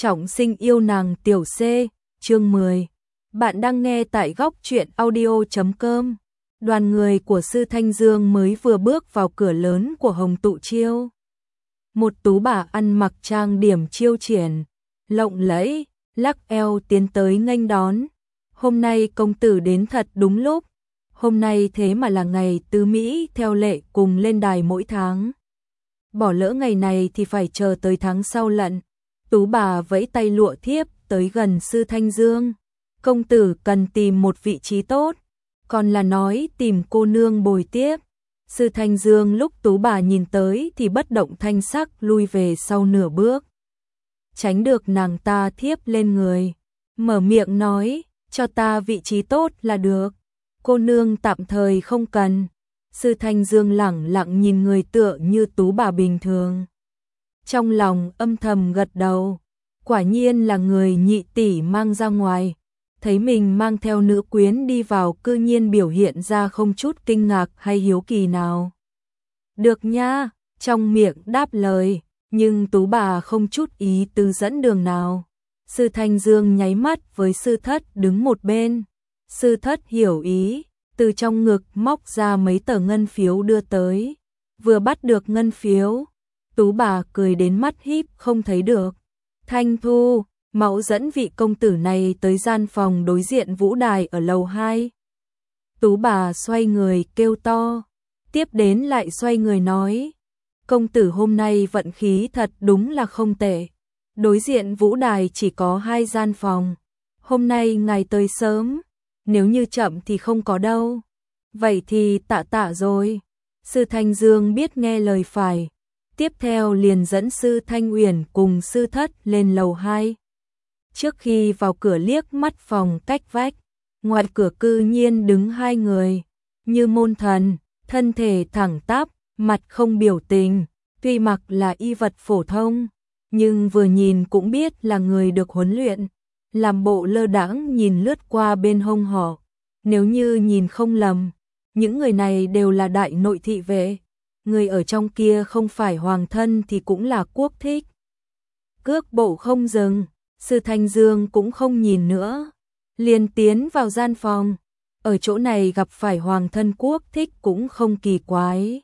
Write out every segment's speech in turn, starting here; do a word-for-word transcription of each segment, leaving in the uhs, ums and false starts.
Trọng sinh yêu nàng tiểu C, chương mười. Bạn đang nghe tại góc truyện audio chấm com. Đoàn người của Sư Thanh Dương mới vừa bước vào cửa lớn của Hồng Tụ Chiêu. Một tú bà ăn mặc trang điểm chiêu triển, lộng lẫy, lắc eo tiến tới nghênh đón. Hôm nay công tử đến thật đúng lúc. Hôm nay thế mà là ngày tứ Mỹ theo lệ cùng lên đài mỗi tháng. Bỏ lỡ ngày này thì phải chờ tới tháng sau lận. Tú bà vẫy tay lụa thiếp tới gần Sư Thanh Dương. Công tử cần tìm một vị trí tốt, còn là nói tìm cô nương bồi tiếp. Sư Thanh Dương lúc tú bà nhìn tới thì bất động thanh sắc lui về sau nửa bước. Tránh được nàng ta thiếp lên người, mở miệng nói, cho ta vị trí tốt là được. Cô nương tạm thời không cần. Sư Thanh Dương lẳng lặng nhìn người tựa như tú bà bình thường. Trong lòng âm thầm gật đầu, quả nhiên là người nhị tỷ mang ra ngoài. Thấy mình mang theo nữ quyến đi vào cư nhiên biểu hiện ra không chút kinh ngạc hay hiếu kỳ nào. Được nha, trong miệng đáp lời, nhưng tú bà không chút ý tứ dẫn đường nào. Sư Thanh Dương nháy mắt với sư thất đứng một bên. Sư thất hiểu ý, từ trong ngực móc ra mấy tờ ngân phiếu đưa tới. Vừa bắt được ngân phiếu, tú bà cười đến mắt híp không thấy được. Thanh Thu, mẫu dẫn vị công tử này tới gian phòng đối diện vũ đài ở lầu hai. Tú bà xoay người kêu to, tiếp đến lại xoay người nói, công tử hôm nay vận khí thật đúng là không tệ. Đối diện vũ đài chỉ có hai gian phòng. Hôm nay ngài tới sớm, nếu như chậm thì không có đâu. Vậy thì tạ tạ rồi. Sư Thanh Dương biết nghe lời phải. Tiếp theo liền dẫn Sư Thanh Uyển cùng sư thất lên lầu hai. Trước khi vào cửa liếc mắt phòng cách vách, ngoài cửa cư nhiên đứng hai người, như môn thần, thân thể thẳng tắp, mặt không biểu tình, tuy mặc là y vật phổ thông, nhưng vừa nhìn cũng biết là người được huấn luyện, làm bộ lơ đãng nhìn lướt qua bên hông họ. Nếu như nhìn không lầm, những người này đều là đại nội thị vệ. Người ở trong kia không phải hoàng thân thì cũng là quốc thích. Cước bộ không dừng, Sư Thanh Dương cũng không nhìn nữa, liền tiến vào gian phòng. Ở chỗ này gặp phải hoàng thân quốc thích cũng không kỳ quái.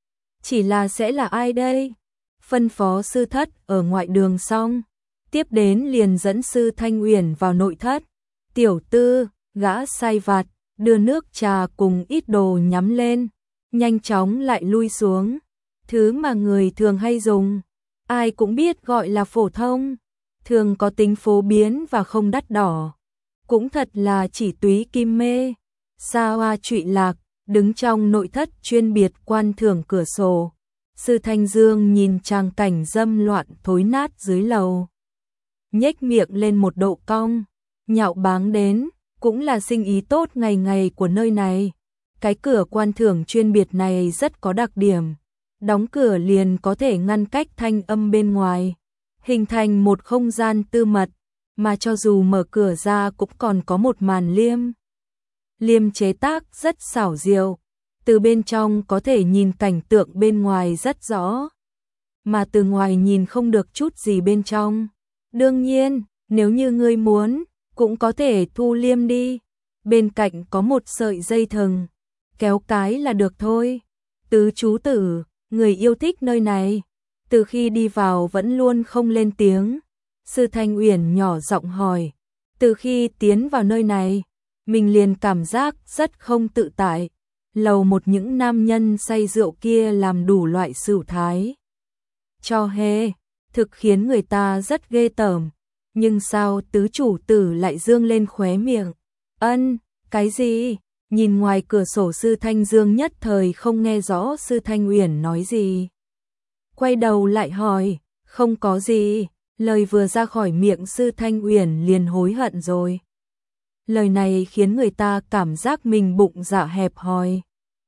Chỉ là sẽ là ai đây? Phân phó sư thất ở ngoại đường xong, tiếp đến liền dẫn Sư Thanh Uyển vào nội thất. Tiểu tư, gã sai vặt, đưa nước trà cùng ít đồ nhắm lên, nhanh chóng lại lui xuống. Thứ mà người thường hay dùng, ai cũng biết gọi là phổ thông, thường có tính phổ biến và không đắt đỏ. Cũng thật là chỉ túy kim mê. Sa hoa trụy lạc, đứng trong nội thất chuyên biệt quan thưởng cửa sổ. Sư Thanh Dương nhìn tràng cảnh dâm loạn thối nát dưới lầu, nhếch miệng lên một độ cong, nhạo báng đến, cũng là sinh ý tốt ngày ngày của nơi này. Cái cửa quan thưởng chuyên biệt này rất có đặc điểm, đóng cửa liền có thể ngăn cách thanh âm bên ngoài, hình thành một không gian tư mật, mà cho dù mở cửa ra cũng còn có một màn liêm. Liêm chế tác rất xảo diệu, từ bên trong có thể nhìn cảnh tượng bên ngoài rất rõ, mà từ ngoài nhìn không được chút gì bên trong. Đương nhiên, nếu như ngươi muốn, cũng có thể thu liêm đi. Bên cạnh có một sợi dây thừng, kéo cái là được thôi. Tứ chú tử, người yêu thích nơi này, từ khi đi vào vẫn luôn không lên tiếng. Sư Thanh Uyển nhỏ giọng hỏi, từ khi tiến vào nơi này, mình liền cảm giác rất không tự tại. Lầu một những nam nhân say rượu kia làm đủ loại sửu thái. Cho hề, thực khiến người ta rất ghê tởm. Nhưng sao tứ chủ tử lại dương lên khóe miệng? Ân, cái gì? Nhìn ngoài cửa sổ Sư Thanh Dương nhất thời không nghe rõ Sư Thanh Uyển nói gì. Quay đầu lại hỏi, không có gì. Lời vừa ra khỏi miệng Sư Thanh Uyển liền hối hận rồi. Lời này khiến người ta cảm giác mình bụng dạ hẹp hòi.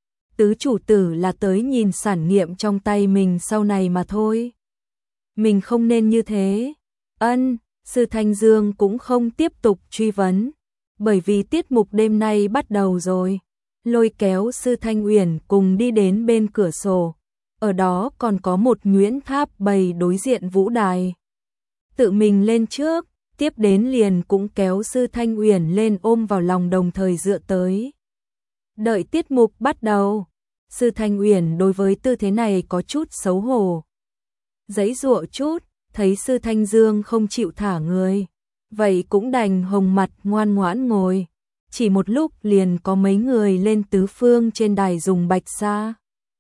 Tứ chủ tử là tới nhìn sản nghiệp trong tay mình sau này mà thôi. Mình không nên như thế. Ân, Sư Thanh Dương cũng không tiếp tục truy vấn, bởi vì tiết mục đêm nay bắt đầu rồi. Lôi kéo Sư Thanh Uyển cùng đi đến bên cửa sổ. Ở đó còn có một nhuyễn tháp bày đối diện vũ đài. tự mình lên trước, tiếp đến liền cũng kéo Sư Thanh Uyển lên ôm vào lòng đồng thời dựa tới. Đợi tiết mục bắt đầu, Sư Thanh Uyển đối với tư thế này có chút xấu hổ. Giãy giụa chút, thấy Sư Thanh Dương không chịu thả người, vậy cũng đành hồng mặt ngoan ngoãn ngồi. Chỉ một lúc liền có mấy người lên tứ phương trên đài dùng bạch sa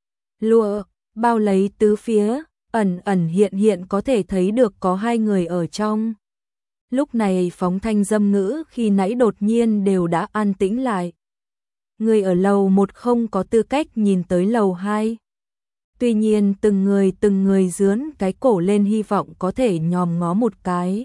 lụa bao lấy tứ phía, ẩn ẩn hiện hiện có thể thấy được có hai người ở trong. Lúc này phóng thanh dâm ngữ khi nãy đột nhiên đều đã an tĩnh lại. Người ở lầu một không có tư cách nhìn tới lầu hai. Tuy nhiên từng người từng người dướn cái cổ lên hy vọng có thể nhòm ngó một cái.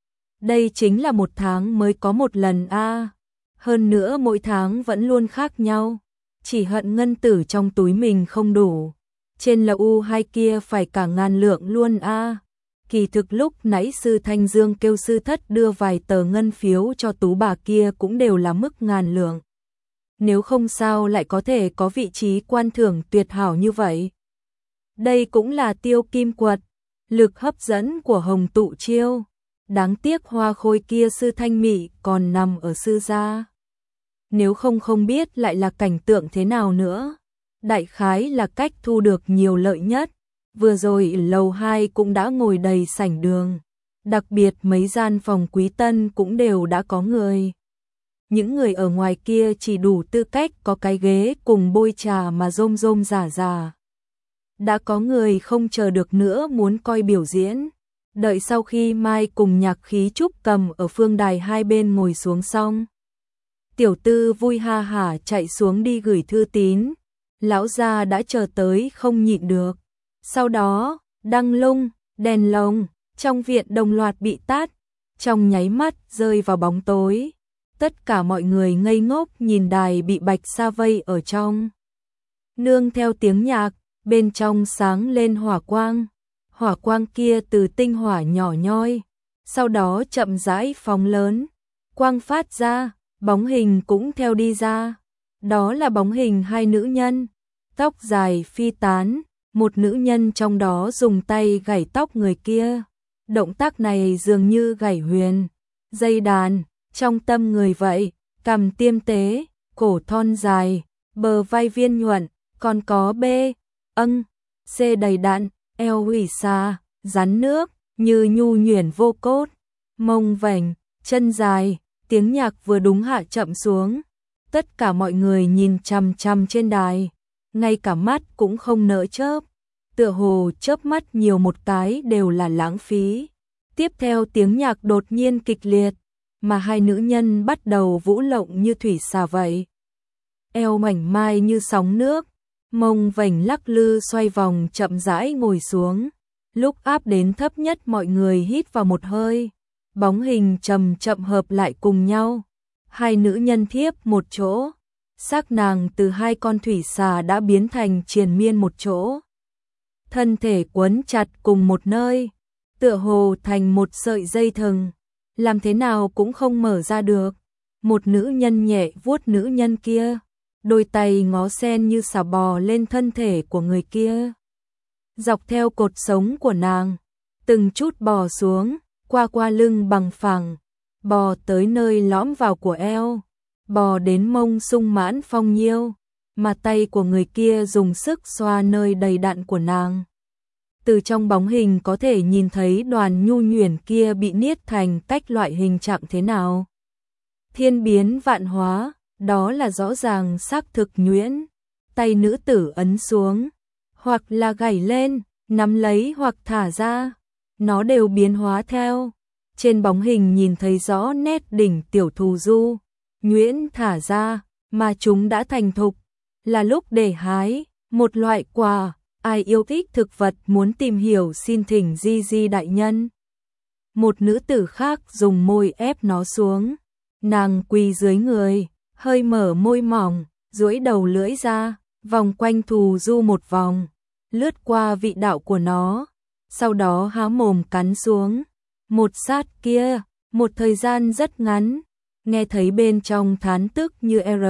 Đây chính là một tháng mới có một lần a. À. Hơn nữa mỗi tháng vẫn luôn khác nhau. Chỉ hận ngân tử trong túi mình không đủ. Trên lầu hai kia phải cả ngàn lượng luôn a. À. Kỳ thực lúc nãy Sư Thanh Dương kêu sư thất đưa vài tờ ngân phiếu cho tú bà kia cũng đều là mức ngàn lượng. Nếu không sao lại có thể có vị trí quan thưởng tuyệt hảo như vậy. Đây cũng là tiêu kim quật, lực hấp dẫn của Hồng Tụ Chiêu. Đáng tiếc hoa khôi kia Sư Thanh Mị còn nằm ở sư gia. Nếu không không biết lại là cảnh tượng thế nào nữa. Đại khái là cách thu được nhiều lợi nhất. Vừa rồi lầu hai cũng đã ngồi đầy sảnh đường. Đặc biệt mấy gian phòng quý tân cũng đều đã có người. Những người ở ngoài kia chỉ đủ tư cách có cái ghế cùng bôi trà mà rôm rôm rả rả. Đã có người không chờ được nữa muốn coi biểu diễn. Đợi sau khi Mai cùng Nhạc Khí Trúc cầm ở phương đài hai bên ngồi xuống xong. Tiểu Tư vui ha hả chạy xuống đi gửi thư tín. Lão gia đã chờ tới không nhịn được. Sau đó, đăng lung, đèn lồng, trong viện đồng loạt bị tắt. Trong nháy mắt rơi vào bóng tối. Tất cả mọi người ngây ngốc nhìn đài bị bạch sa vây ở trong. Nương theo tiếng nhạc, bên trong sáng lên hỏa quang. Hỏa quang kia từ tinh hỏa nhỏ nhoi, sau đó chậm rãi phóng lớn. Quang phát ra, bóng hình cũng theo đi ra. Đó là bóng hình hai nữ nhân, tóc dài phi tán. Một nữ nhân trong đó dùng tay gảy tóc người kia. Động tác này dường như gảy huyền, dây đàn. Trong tâm người vậy, cằm tiêm tế, cổ thon dài, bờ vai viên nhuận, còn có B, âng, C đầy đặn, eo ủy xa, rắn nước, như nhu nhuyễn vô cốt, mông vành, chân dài, tiếng nhạc vừa đúng hạ chậm xuống. Tất cả mọi người nhìn chằm chằm trên đài, ngay cả mắt cũng không nỡ chớp, tựa hồ chớp mắt nhiều một cái đều là lãng phí. Tiếp theo tiếng nhạc đột nhiên kịch liệt, mà hai nữ nhân bắt đầu vũ lộng như thủy xà vậy. Eo mảnh mai như sóng nước, mông vành lắc lư xoay vòng chậm rãi ngồi xuống. Lúc áp đến thấp nhất mọi người hít vào một hơi, bóng hình chậm chậm hợp lại cùng nhau. Hai nữ nhân thiếp một chỗ, xác nàng từ hai con thủy xà đã biến thành triền miên một chỗ. Thân thể quấn chặt cùng một nơi, tựa hồ thành một sợi dây thừng. Làm thế nào cũng không mở ra được. Một nữ nhân nhẹ vuốt nữ nhân kia, đôi tay ngó sen như xà bò lên thân thể của người kia. Dọc theo cột sống của nàng, từng chút bò xuống, qua qua lưng bằng phẳng, bò tới nơi lõm vào của eo, bò đến mông sung mãn phong nhiêu, mà tay của người kia dùng sức xoa nơi đầy đặn của nàng. Từ trong bóng hình có thể nhìn thấy đoàn nhu nhuyễn kia bị niết thành cách loại hình trạng thế nào. Thiên biến vạn hóa, đó là rõ ràng xác thực nhuyễn. Tay nữ tử ấn xuống, hoặc là gảy lên, nắm lấy hoặc thả ra, nó đều biến hóa theo. Trên bóng hình nhìn thấy rõ nét đỉnh tiểu thù du, nhuyễn thả ra, mà chúng đã thành thục, là lúc để hái, một loại quà. Ai yêu thích thực vật muốn tìm hiểu xin thỉnh Di Di đại nhân. Một nữ tử khác dùng môi ép nó xuống. Nàng quỳ dưới người, hơi mở môi mỏng, duỗi đầu lưỡi ra, vòng quanh thù du một vòng, lướt qua vị đạo của nó, sau đó há mồm cắn xuống. Một sát kia, một thời gian rất ngắn, nghe thấy bên trong thán tức như R,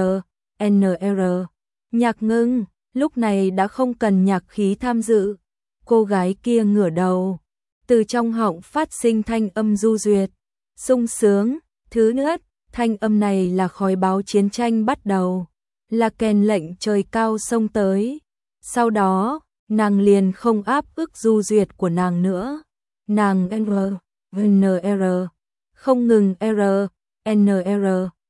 N R, nhạc ngưng. Lúc này đã không cần Nhạc Khí tham dự. Cô gái kia ngửa đầu, từ trong họng phát sinh thanh âm du duyệt, sung sướng. Thứ nhất, thanh âm này là khói báo chiến tranh bắt đầu, là kèn lệnh trời cao xông tới. Sau đó, nàng liền không áp ức du duyệt của nàng nữa. Nàng R, N R, không ngừng R, N R.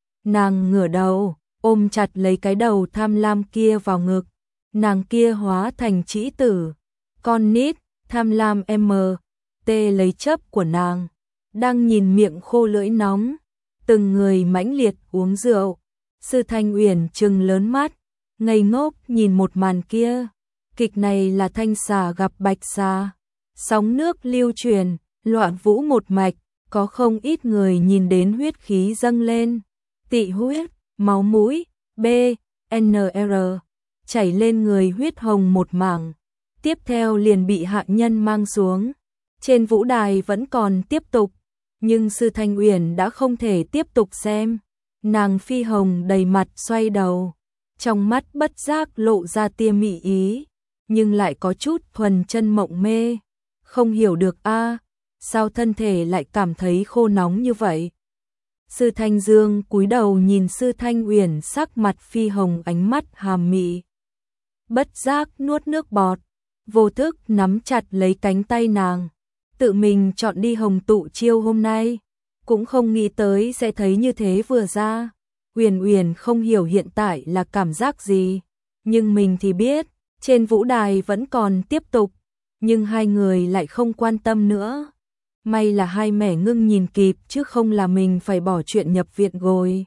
Nàng ngửa đầu, ôm chặt lấy cái đầu tham lam kia vào ngực. Nàng kia hóa thành trĩ tử, con nít, tham lam M, T lấy chấp của nàng, đang nhìn miệng khô lưỡi nóng, từng người mãnh liệt uống rượu. Sư Thanh Uyển trừng lớn mắt, ngây ngốc nhìn một màn kia. Kịch này là thanh xà gặp bạch xà, sóng nước lưu truyền, loạn vũ một mạch, có không ít người nhìn đến huyết khí dâng lên, tị huyết, máu mũi, B, N R, chảy lên người huyết hồng một mảng. Tiếp theo liền bị hạ nhân mang xuống. Trên vũ đài vẫn còn tiếp tục, nhưng Sư Thanh Uyển đã không thể tiếp tục xem. Nàng phi hồng đầy mặt xoay đầu, trong mắt bất giác lộ ra tia mị ý, nhưng lại có chút thuần chân mộng mê. Không hiểu được a, sao thân thể lại cảm thấy khô nóng như vậy. Sư Thanh Dương cúi đầu nhìn Sư Thanh Uyển, sắc mặt phi hồng, ánh mắt hàm mị. Bất giác nuốt nước bọt, vô thức nắm chặt lấy cánh tay nàng. Tự mình chọn đi Hồng Tụ Chiêu hôm nay, cũng không nghĩ tới sẽ thấy như thế vừa ra. Uyển Uyển không hiểu hiện tại là cảm giác gì, nhưng mình thì biết, trên vũ đài vẫn còn tiếp tục, nhưng hai người lại không quan tâm nữa. May là hai mẹ ngưng nhìn kịp chứ không là mình phải bỏ chuyện nhập viện rồi.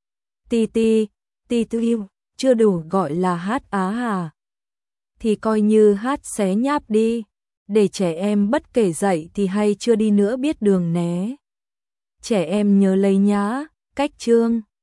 Ti ti, ti ti, chưa đủ gọi là hát á hà. Thì coi như hát xé nháp đi, để trẻ em bất kể dậy thì hay chưa đi nữa biết đường né. Trẻ em nhớ lấy nhá, cách chương.